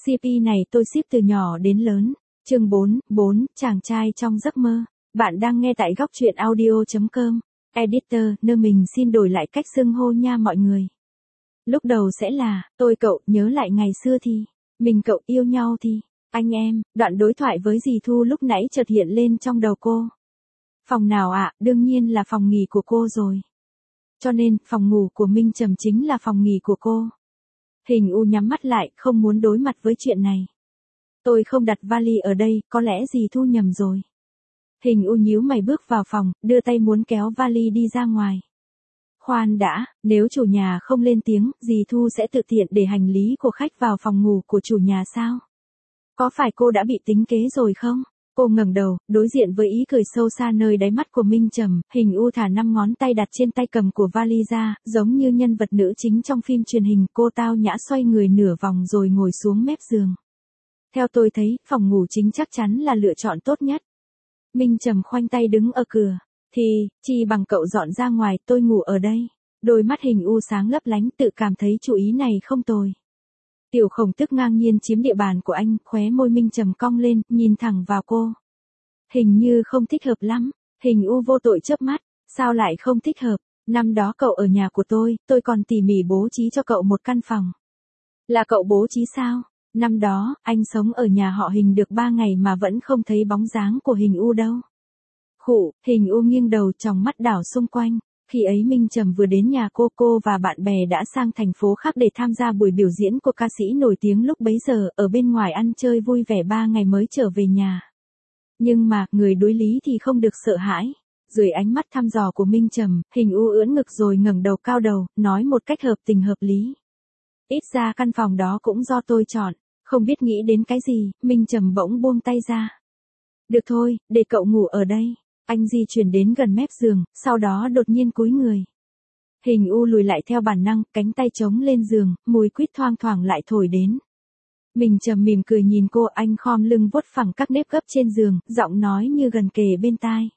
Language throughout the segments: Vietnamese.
CP này tôi ship từ nhỏ đến lớn. Chương 4, chàng trai trong giấc mơ. Bạn đang nghe tại góc truyện audio.com. Editor, nơi mình xin đổi lại cách xưng hô nha mọi người. Lúc đầu sẽ là, tôi cậu, nhớ lại ngày xưa thì, mình cậu yêu nhau thì, anh em, đoạn đối thoại với dì Thu lúc nãy chợt hiện lên trong đầu cô. Phòng nào ạ? Đương nhiên là phòng nghỉ của cô rồi. Cho nên, phòng ngủ của Minh Trầm chính là phòng nghỉ của cô. Hình U nhắm mắt lại, không muốn đối mặt với chuyện này. Tôi không đặt vali ở đây, có lẽ dì Thu nhầm rồi. Hình U nhíu mày bước vào phòng, đưa tay muốn kéo vali đi ra ngoài. Khoan đã, nếu chủ nhà không lên tiếng, dì Thu sẽ tự tiện để hành lý của khách vào phòng ngủ của chủ nhà sao? Có phải cô đã bị tính kế rồi không? Cô ngẩng đầu, đối diện với ý cười sâu xa nơi đáy mắt của Minh Trầm, Hình U thả 5 ngón tay đặt trên tay cầm của vali ra, giống như nhân vật nữ chính trong phim truyền hình. Cô tao nhã xoay người nửa vòng rồi ngồi xuống mép giường. Theo tôi thấy, phòng ngủ chính chắc chắn là lựa chọn tốt nhất. Minh Trầm khoanh tay đứng ở cửa. Thì, chi bằng cậu dọn ra ngoài, tôi ngủ ở đây. Đôi mắt Hình U sáng lấp lánh, tự cảm thấy chủ ý này không tồi. Tiểu Khổng Tước ngang nhiên chiếm địa bàn của anh, khóe môi Minh Trầm cong lên, nhìn thẳng vào cô. Hình như không thích hợp lắm. Hình U vô tội chớp mắt, sao lại không thích hợp? Năm đó cậu ở nhà của tôi còn tỉ mỉ bố trí cho cậu một căn phòng. Là cậu bố trí sao? Năm đó, anh sống ở nhà họ Hình được 3 ngày mà vẫn không thấy bóng dáng của Hình U đâu. Khụ, Hình U nghiêng đầu tròng mắt đảo xung quanh. Khi ấy Minh Trầm vừa đến nhà cô và bạn bè đã sang thành phố khác để tham gia buổi biểu diễn của ca sĩ nổi tiếng lúc bấy giờ, ở bên ngoài ăn chơi vui vẻ 3 ngày mới trở về nhà. Nhưng mà, người đối lý thì không được sợ hãi. Dưới ánh mắt thăm dò của Minh Trầm, Hình U ưỡn ngực rồi ngẩng đầu cao đầu, nói một cách hợp tình hợp lý. Ít ra căn phòng đó cũng do tôi chọn. Không biết nghĩ đến cái gì, Minh Trầm bỗng buông tay ra. Được thôi, để cậu ngủ ở đây. Anh di chuyển đến gần mép giường, sau đó đột nhiên cúi người. Hình U lùi lại theo bản năng, cánh tay chống lên giường, mùi quýt thoang thoảng lại thổi đến. Minh Trầm mỉm cười nhìn cô, anh khom lưng vuốt phẳng các nếp gấp trên giường, giọng nói như gần kề bên tai.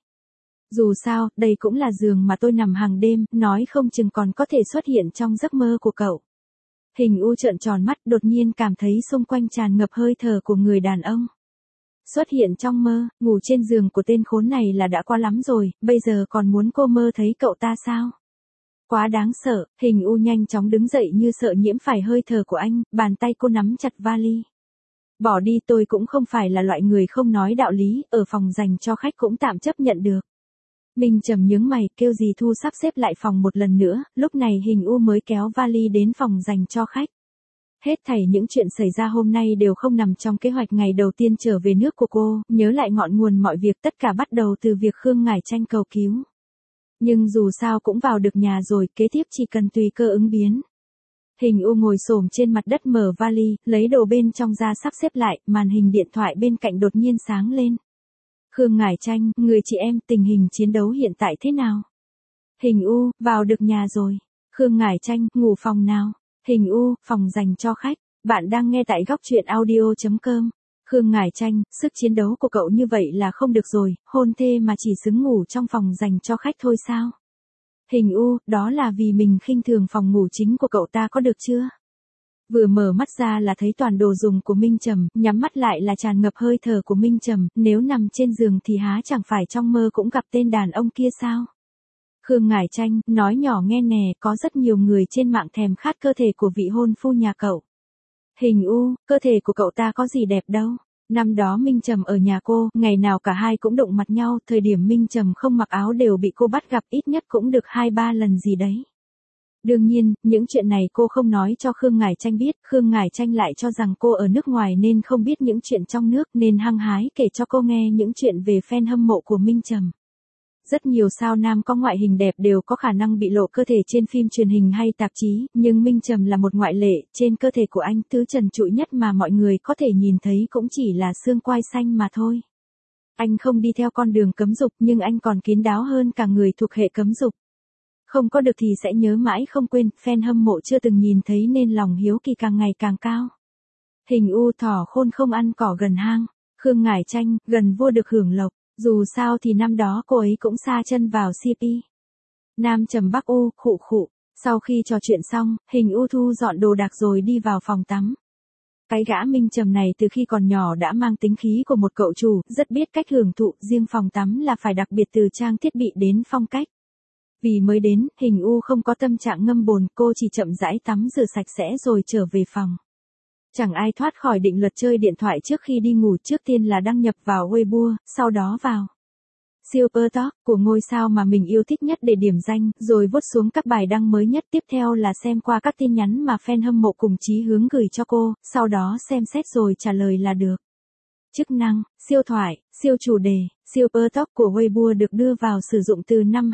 Dù sao, đây cũng là giường mà tôi nằm hàng đêm, nói không chừng còn có thể xuất hiện trong giấc mơ của cậu. Hình U trợn tròn mắt, đột nhiên cảm thấy xung quanh tràn ngập hơi thở của người đàn ông. Xuất hiện trong mơ, ngủ trên giường của tên khốn này là đã quá lắm rồi, bây giờ còn muốn cô mơ thấy cậu ta sao? Quá đáng sợ. Hình U nhanh chóng đứng dậy như sợ nhiễm phải hơi thở của anh, bàn tay cô nắm chặt vali. Bỏ đi, tôi cũng không phải là loại người không nói đạo lý, ở phòng dành cho khách cũng tạm chấp nhận được. Minh Trầm nhướng mày, kêu dì Thu sắp xếp lại phòng một lần nữa, lúc này Hình U mới kéo vali đến phòng dành cho khách. Hết thảy những chuyện xảy ra hôm nay đều không nằm trong kế hoạch ngày đầu tiên trở về nước của cô, nhớ lại ngọn nguồn mọi việc tất cả bắt đầu từ việc Khương Ngải Tranh cầu cứu. Nhưng dù sao cũng vào được nhà rồi, kế tiếp chỉ cần tùy cơ ứng biến. Hình U ngồi xổm trên mặt đất mở vali, lấy đồ bên trong ra sắp xếp lại, màn hình điện thoại bên cạnh đột nhiên sáng lên. Khương Ngải Tranh, người chị em, tình hình chiến đấu hiện tại thế nào? Hình U, vào được nhà rồi. Khương Ngải Tranh, ngủ phòng nào? Hình U, phòng dành cho khách. Bạn đang nghe tại góc truyện audio.com. Khương Ngải Tranh, sức chiến đấu của cậu như vậy là không được rồi, hôn thê mà chỉ xứng ngủ trong phòng dành cho khách thôi sao? Hình U, đó là vì mình khinh thường phòng ngủ chính của cậu ta có được chưa? Vừa mở mắt ra là thấy toàn đồ dùng của Minh Trầm, nhắm mắt lại là tràn ngập hơi thở của Minh Trầm, nếu nằm trên giường thì há chẳng phải trong mơ cũng gặp tên đàn ông kia sao? Khương Ngải Tranh, nói nhỏ nghe nè, có rất nhiều người trên mạng thèm khát cơ thể của vị hôn phu nhà cậu. Hình U, cơ thể của cậu ta có gì đẹp đâu. Năm đó Minh Trầm ở nhà cô, ngày nào cả hai cũng đụng mặt nhau, thời điểm Minh Trầm không mặc áo đều bị cô bắt gặp ít nhất cũng được 2-3 lần gì đấy. Đương nhiên, những chuyện này cô không nói cho Khương Ngải Tranh biết, Khương Ngải Tranh lại cho rằng cô ở nước ngoài nên không biết những chuyện trong nước nên hăng hái kể cho cô nghe những chuyện về fan hâm mộ của Minh Trầm. Rất nhiều sao nam có ngoại hình đẹp đều có khả năng bị lộ cơ thể trên phim truyền hình hay tạp chí, nhưng Minh Trầm là một ngoại lệ, trên cơ thể của anh thứ trần trụi nhất mà mọi người có thể nhìn thấy cũng chỉ là xương quai xanh mà thôi. Anh không đi theo con đường cấm dục nhưng anh còn kín đáo hơn cả người thuộc hệ cấm dục. Không có được thì sẽ nhớ mãi không quên, fan hâm mộ chưa từng nhìn thấy nên lòng hiếu kỳ càng ngày càng cao. Hình U, thỏ khôn không ăn cỏ gần hang. Khương Ngải Tranh, gần vua được hưởng lộc. Dù sao thì năm đó cô ấy cũng sa chân vào CP. Nam Trầm Bắc U, khụ khụ. Sau khi trò chuyện xong, Hình U thu dọn đồ đạc rồi đi vào phòng tắm. Cái gã Minh Trầm này từ khi còn nhỏ đã mang tính khí của một cậu chủ, rất biết cách hưởng thụ, riêng phòng tắm là phải đặc biệt từ trang thiết bị đến phong cách. Vì mới đến, Hình U không có tâm trạng ngâm bồn, cô chỉ chậm rãi tắm rửa sạch sẽ rồi trở về phòng. Chẳng ai thoát khỏi định luật chơi điện thoại trước khi đi ngủ, trước tiên là đăng nhập vào Weibo, sau đó vào Super Top của ngôi sao mà mình yêu thích nhất để điểm danh, rồi vuốt xuống các bài đăng mới nhất, tiếp theo là xem qua các tin nhắn mà fan hâm mộ cùng chí hướng gửi cho cô, sau đó xem xét rồi trả lời là được. Chức năng, siêu thoại, siêu chủ đề, Super Top của Weibo được đưa vào sử dụng từ năm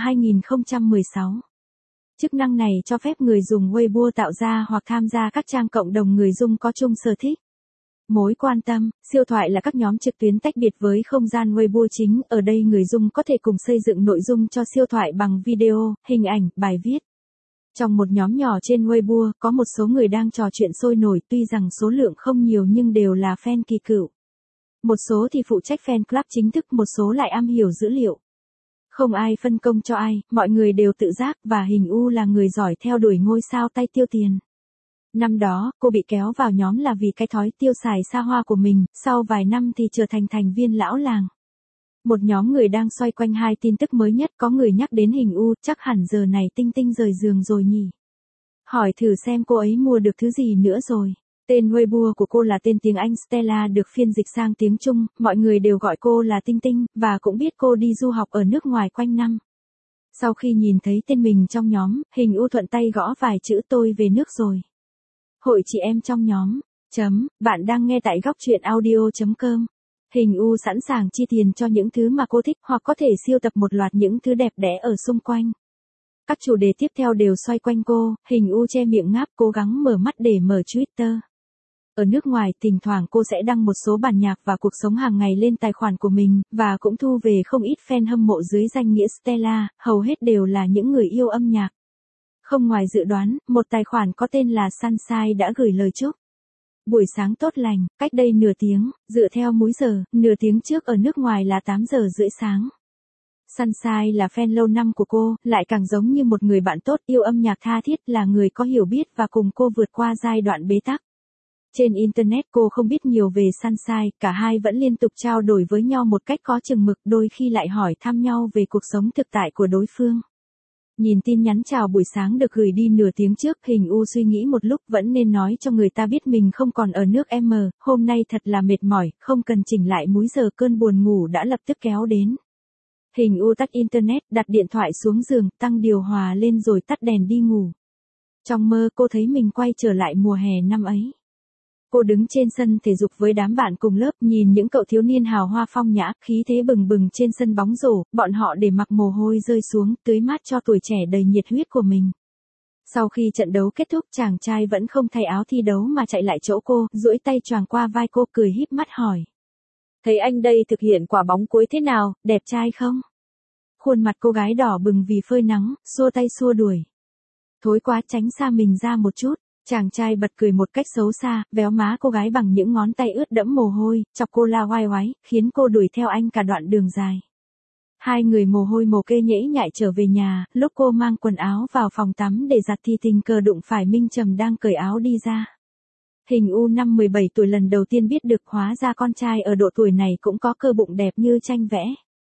2016. Chức năng này cho phép người dùng Weibo tạo ra hoặc tham gia các trang cộng đồng người dùng có chung sở thích. Mối quan tâm, siêu thoại là các nhóm trực tuyến tách biệt với không gian Weibo chính, ở đây người dùng có thể cùng xây dựng nội dung cho siêu thoại bằng video, hình ảnh, bài viết. Trong một nhóm nhỏ trên Weibo, có một số người đang trò chuyện sôi nổi, tuy rằng số lượng không nhiều nhưng đều là fan kỳ cựu. Một số thì phụ trách fan club chính thức, một số lại am hiểu dữ liệu. Không ai phân công cho ai, mọi người đều tự giác, và Hình U là người giỏi theo đuổi ngôi sao tay tiêu tiền. Năm đó, cô bị kéo vào nhóm là vì cái thói tiêu xài xa hoa của mình, sau vài năm thì trở thành thành viên lão làng. Một nhóm người đang xoay quanh hai tin tức mới nhất, có người nhắc đến Hình U, chắc hẳn giờ này Tinh Tinh rời giường rồi nhỉ. Hỏi thử xem cô ấy mua được thứ gì nữa rồi. Tên Weibo của cô là tên tiếng Anh Stella, được phiên dịch sang tiếng Trung, mọi người đều gọi cô là Tinh Tinh, và cũng biết cô đi du học ở nước ngoài quanh năm. Sau khi nhìn thấy tên mình trong nhóm, Hình U thuận tay gõ vài chữ tôi về nước rồi. Hội chị em trong nhóm. Bạn đang nghe tại góc truyện audio.com. Hình U sẵn sàng chi tiền cho những thứ mà cô thích, hoặc có thể sưu tập một loạt những thứ đẹp đẽ ở xung quanh. Các chủ đề tiếp theo đều xoay quanh cô, Hình U che miệng ngáp, cố gắng mở mắt để mở Twitter. Ở nước ngoài, thỉnh thoảng cô sẽ đăng một số bản nhạc và cuộc sống hàng ngày lên tài khoản của mình, và cũng thu về không ít fan hâm mộ dưới danh nghĩa Stella, hầu hết đều là những người yêu âm nhạc. Không ngoài dự đoán, một tài khoản có tên là Sunshine đã gửi lời chúc. Buổi sáng tốt lành, cách đây nửa tiếng, dựa theo múi giờ, nửa tiếng trước ở nước ngoài là 8 giờ rưỡi sáng. Sunshine là fan lâu năm của cô, lại càng giống như một người bạn tốt, yêu âm nhạc tha thiết, là người có hiểu biết và cùng cô vượt qua giai đoạn bế tắc. Trên Internet cô không biết nhiều về Sunshine, cả hai vẫn liên tục trao đổi với nhau một cách có chừng mực, đôi khi lại hỏi thăm nhau về cuộc sống thực tại của đối phương. Nhìn tin nhắn chào buổi sáng được gửi đi nửa tiếng trước, Hình U suy nghĩ một lúc, vẫn nên nói cho người ta biết mình không còn ở nước M, hôm nay thật là mệt mỏi, không cần chỉnh lại múi giờ, cơn buồn ngủ đã lập tức kéo đến. Hình U tắt Internet, đặt điện thoại xuống giường, tăng điều hòa lên rồi tắt đèn đi ngủ. Trong mơ cô thấy mình quay trở lại mùa hè năm ấy. Cô đứng trên sân thể dục với đám bạn cùng lớp, nhìn những cậu thiếu niên hào hoa phong nhã, khí thế bừng bừng trên sân bóng rổ, bọn họ để mặc mồ hôi rơi xuống, tưới mát cho tuổi trẻ đầy nhiệt huyết của mình. Sau khi trận đấu kết thúc, chàng trai vẫn không thay áo thi đấu mà chạy lại chỗ cô, duỗi tay choàng qua vai cô, cười híp mắt hỏi. Thấy anh đây thực hiện quả bóng cuối thế nào, đẹp trai không? Khuôn mặt cô gái đỏ bừng vì phơi nắng, xua tay xua đuổi. Thối quá, tránh xa mình ra một chút. Chàng trai bật cười một cách xấu xa, véo má cô gái bằng những ngón tay ướt đẫm mồ hôi, chọc cô la oai oái, khiến cô đuổi theo anh cả đoạn đường dài. Hai người mồ hôi mồ kê nhễ nhại trở về nhà, lúc cô mang quần áo vào phòng tắm để giặt thì tình cờ đụng phải Minh Trầm đang cởi áo đi ra. Hình U năm 17 tuổi lần đầu tiên biết được hóa ra con trai ở độ tuổi này cũng có cơ bụng đẹp như tranh vẽ.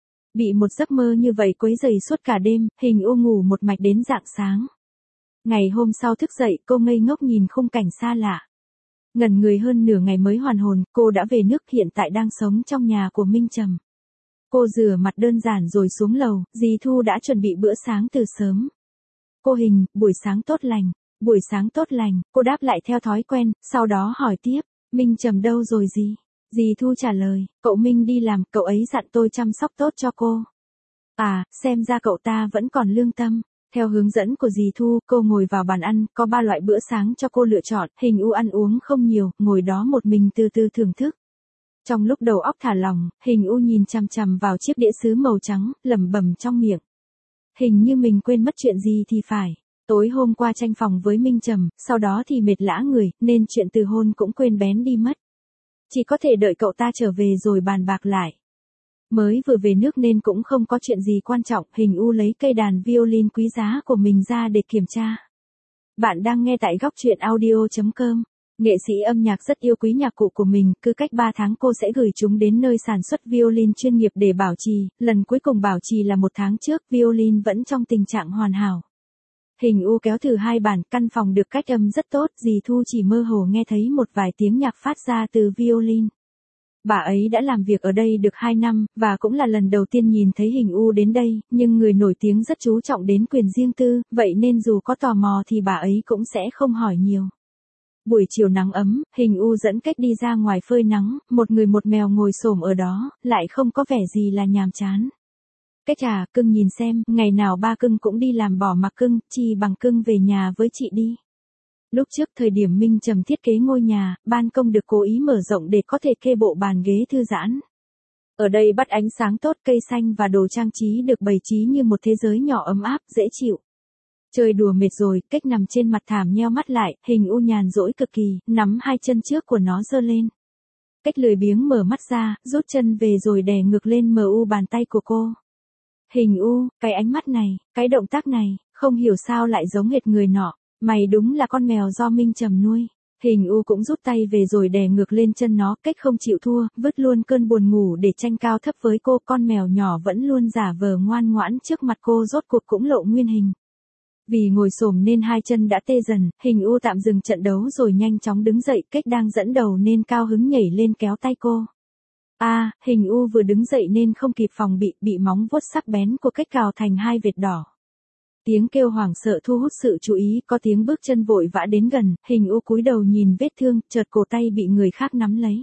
Bị một giấc mơ như vậy quấy rầy suốt cả đêm, Hình U ngủ một mạch đến rạng sáng. Ngày hôm sau thức dậy, cô ngây ngốc nhìn khung cảnh xa lạ. Ngẩn người hơn nửa ngày mới hoàn hồn, cô đã về nước, hiện tại đang sống trong nhà của Minh Trầm. Cô rửa mặt đơn giản rồi xuống lầu, dì Thu đã chuẩn bị bữa sáng từ sớm. Cô Hình, buổi sáng tốt lành, buổi sáng tốt lành, cô đáp lại theo thói quen, sau đó hỏi tiếp, Minh Trầm đâu rồi dì? Dì Thu trả lời, cậu Minh đi làm, cậu ấy dặn tôi chăm sóc tốt cho cô. À, xem ra cậu ta vẫn còn lương tâm. Theo hướng dẫn của dì Thu, cô ngồi vào bàn ăn, có 3 loại bữa sáng cho cô lựa chọn, Hình U ăn uống không nhiều, ngồi đó một mình từ từ thưởng thức. Trong lúc đầu óc thả lỏng, Hình U nhìn chằm chằm vào chiếc đĩa sứ màu trắng, lẩm bẩm trong miệng. Hình như mình quên mất chuyện gì thì phải. Tối hôm qua tranh phòng với Minh Trầm, sau đó thì mệt lả người, nên chuyện từ hôn cũng quên bén đi mất. Chỉ có thể đợi cậu ta trở về rồi bàn bạc lại. Mới vừa về nước nên cũng không có chuyện gì quan trọng, Hình U lấy cây đàn violin quý giá của mình ra để kiểm tra. Bạn đang nghe tại góc truyện audio.com. Nghệ sĩ âm nhạc rất yêu quý nhạc cụ của mình, cứ cách 3 tháng cô sẽ gửi chúng đến nơi sản xuất violin chuyên nghiệp để bảo trì, lần cuối cùng bảo trì là 1 tháng trước, violin vẫn trong tình trạng hoàn hảo. Hình U kéo thử 2 bản, căn phòng được cách âm rất tốt, dì Thu chỉ mơ hồ nghe thấy một vài tiếng nhạc phát ra từ violin. Bà ấy đã làm việc ở đây được 2 năm, và cũng là lần đầu tiên nhìn thấy Hình U đến đây, nhưng người nổi tiếng rất chú trọng đến quyền riêng tư, vậy nên dù có tò mò thì bà ấy cũng sẽ không hỏi nhiều. Buổi chiều nắng ấm, Hình U dẫn Cách đi ra ngoài phơi nắng, một người một mèo ngồi xổm ở đó, lại không có vẻ gì là nhàm chán. Cách à, cưng nhìn xem, ngày nào ba cưng cũng đi làm bỏ mặc cưng, chi bằng cưng về nhà với chị đi. Lúc trước thời điểm Minh Trầm thiết kế ngôi nhà, ban công được cố ý mở rộng để có thể kê bộ bàn ghế thư giãn. Ở đây bắt ánh sáng tốt, cây xanh và đồ trang trí được bày trí như một thế giới nhỏ ấm áp, dễ chịu. Chơi đùa mệt rồi, Cách nằm trên mặt thảm nheo mắt lại, Hình U nhàn rỗi cực kỳ, nắm 2 chân trước của nó giơ lên. Cách lười biếng mở mắt ra, rút chân về rồi đè ngược lên mu bàn tay của cô. Hình U, cái ánh mắt này, cái động tác này, không hiểu sao lại giống hệt người nọ. Mày đúng là con mèo do Minh Trầm nuôi. Hình U cũng rút tay về rồi đè ngược lên chân nó, Cách không chịu thua, vứt luôn cơn buồn ngủ để tranh cao thấp với cô. Con mèo nhỏ vẫn luôn giả vờ ngoan ngoãn trước mặt cô, rốt cuộc cũng lộ nguyên hình. Vì ngồi xổm nên 2 chân đã tê dần, Hình U tạm dừng trận đấu rồi nhanh chóng đứng dậy, Cách đang dẫn đầu nên cao hứng nhảy lên kéo tay cô. Hình U vừa đứng dậy nên không kịp phòng bị móng vuốt sắc bén của Cách cào thành 2 vệt đỏ. Tiếng kêu hoảng sợ thu hút sự chú ý, có tiếng bước chân vội vã đến gần, Hình U cúi đầu nhìn vết thương, chợt cổ tay bị người khác nắm lấy.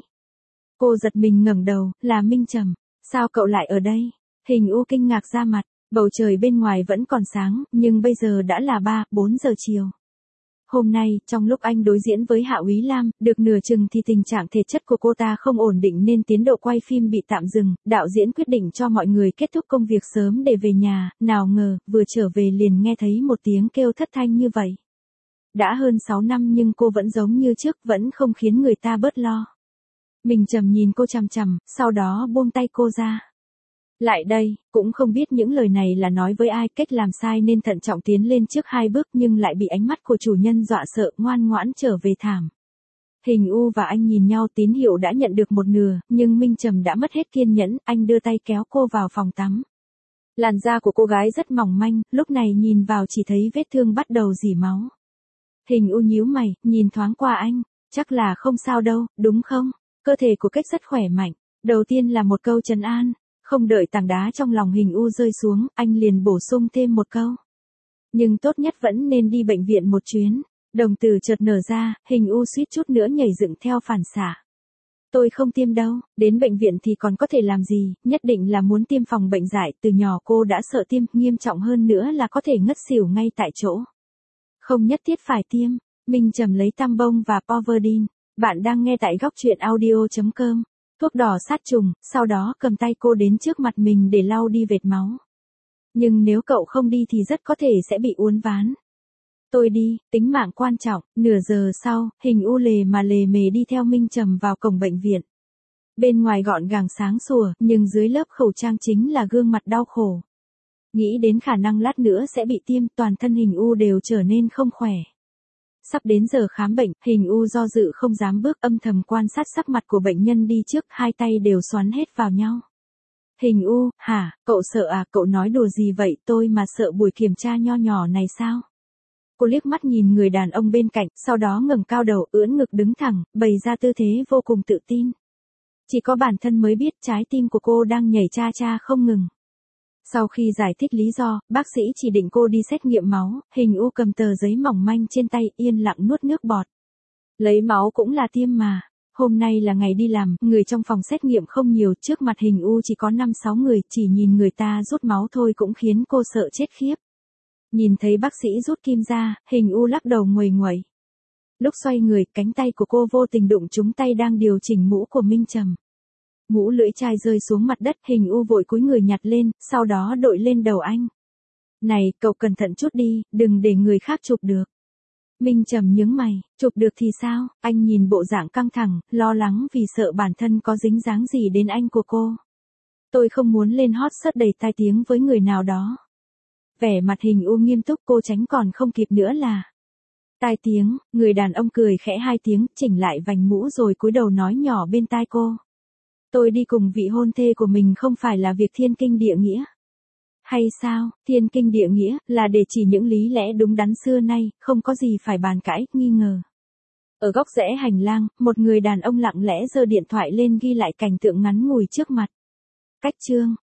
Cô giật mình ngẩng đầu, là Minh Trầm. Sao cậu lại ở đây? Hình U kinh ngạc ra mặt, bầu trời bên ngoài vẫn còn sáng, nhưng bây giờ đã là 3-4 giờ chiều. Hôm nay, trong lúc anh đối diễn với Hạ Úy Lam, được nửa chừng thì tình trạng thể chất của cô ta không ổn định nên tiến độ quay phim bị tạm dừng, đạo diễn quyết định cho mọi người kết thúc công việc sớm để về nhà, nào ngờ, vừa trở về liền nghe thấy một tiếng kêu thất thanh như vậy. Đã hơn 6 năm nhưng cô vẫn giống như trước, vẫn không khiến người ta bớt lo. Minh Trầm nhìn cô chằm chằm, sau đó buông tay cô ra. Lại đây, cũng không biết những lời này là nói với ai, Cách làm sai nên thận trọng tiến lên trước 2 bước nhưng lại bị ánh mắt của chủ nhân dọa sợ, ngoan ngoãn trở về thảm. Hình U và anh nhìn nhau, tín hiệu đã nhận được một nửa, nhưng Minh Trầm đã mất hết kiên nhẫn, anh đưa tay kéo cô vào phòng tắm. Làn da của cô gái rất mỏng manh, lúc này nhìn vào chỉ thấy vết thương bắt đầu rỉ máu. Hình U nhíu mày, nhìn thoáng qua anh, chắc là không sao đâu, đúng không? Cơ thể của Cách rất khỏe mạnh. Đầu tiên là một câu trấn an. Không đợi tảng đá trong lòng Hình U rơi xuống, anh liền bổ sung thêm một câu. Nhưng tốt nhất vẫn nên đi bệnh viện một chuyến. Đồng tử chợt nở ra, Hình U suýt chút nữa nhảy dựng theo phản xạ. Tôi không tiêm đâu, đến bệnh viện thì còn có thể làm gì, nhất định là muốn tiêm phòng bệnh dại, từ nhỏ cô đã sợ tiêm, nghiêm trọng hơn nữa là có thể ngất xỉu ngay tại chỗ. Không nhất thiết phải tiêm, Minh Trầm lấy tăm bông và Povidone. Bạn đang nghe tại góc truyện audio.com. Thuốc đỏ sát trùng, sau đó cầm tay cô đến trước mặt mình để lau đi vệt máu. Nhưng nếu cậu không đi thì rất có thể sẽ bị uốn ván. Tôi đi, tính mạng quan trọng. Nửa giờ sau, Hình U lề mề đi theo Minh Trầm vào cổng bệnh viện. Bên ngoài gọn gàng sáng sủa, nhưng dưới lớp khẩu trang chính là gương mặt đau khổ. Nghĩ đến khả năng lát nữa sẽ bị tiêm, toàn thân Hình U đều trở nên không khỏe. Sắp đến giờ khám bệnh, Hình U do dự không dám bước, âm thầm quan sát sắc mặt của bệnh nhân đi trước, 2 tay đều xoắn hết vào nhau. Hình U, hả, cậu sợ à, cậu nói đùa gì vậy, tôi mà sợ buổi kiểm tra nho nhỏ này sao? Cô liếc mắt nhìn người đàn ông bên cạnh, sau đó ngẩng cao đầu, ưỡn ngực đứng thẳng, bày ra tư thế vô cùng tự tin. Chỉ có bản thân mới biết trái tim của cô đang nhảy cha cha không ngừng. Sau khi giải thích lý do, bác sĩ chỉ định cô đi xét nghiệm máu, Hình U cầm tờ giấy mỏng manh trên tay, yên lặng nuốt nước bọt. Lấy máu cũng là tiêm mà. Hôm nay là ngày đi làm, người trong phòng xét nghiệm không nhiều, trước mặt Hình U chỉ có 5-6 người, chỉ nhìn người ta rút máu thôi cũng khiến cô sợ chết khiếp. Nhìn thấy bác sĩ rút kim ra, Hình U lắc đầu nguầy nguẩy. Lúc xoay người, cánh tay của cô vô tình đụng trúng tay đang điều chỉnh mũ của Minh Trầm. Mũ lưỡi chai rơi xuống mặt đất, Hình U vội cúi người nhặt lên, sau đó đội lên đầu anh. Này, cậu cẩn thận chút đi, đừng để người khác chụp được. Minh Trầm nhướng mày, chụp được thì sao? Anh nhìn bộ dạng căng thẳng, lo lắng vì sợ bản thân có dính dáng gì đến anh của cô. Tôi không muốn lên hot search đầy tai tiếng với người nào đó. Vẻ mặt Hình U nghiêm túc, cô tránh còn không kịp nữa là. Tai tiếng, người đàn ông cười khẽ 2 tiếng, chỉnh lại vành mũ rồi cúi đầu nói nhỏ bên tai cô. Tôi đi cùng vị hôn thê của mình không phải là việc thiên kinh địa nghĩa. Hay sao, thiên kinh địa nghĩa, là để chỉ những lý lẽ đúng đắn xưa nay, không có gì phải bàn cãi, nghi ngờ. Ở góc rẽ hành lang, một người đàn ông lặng lẽ giơ điện thoại lên ghi lại cảnh tượng ngắn ngủi trước mặt. Cách chương.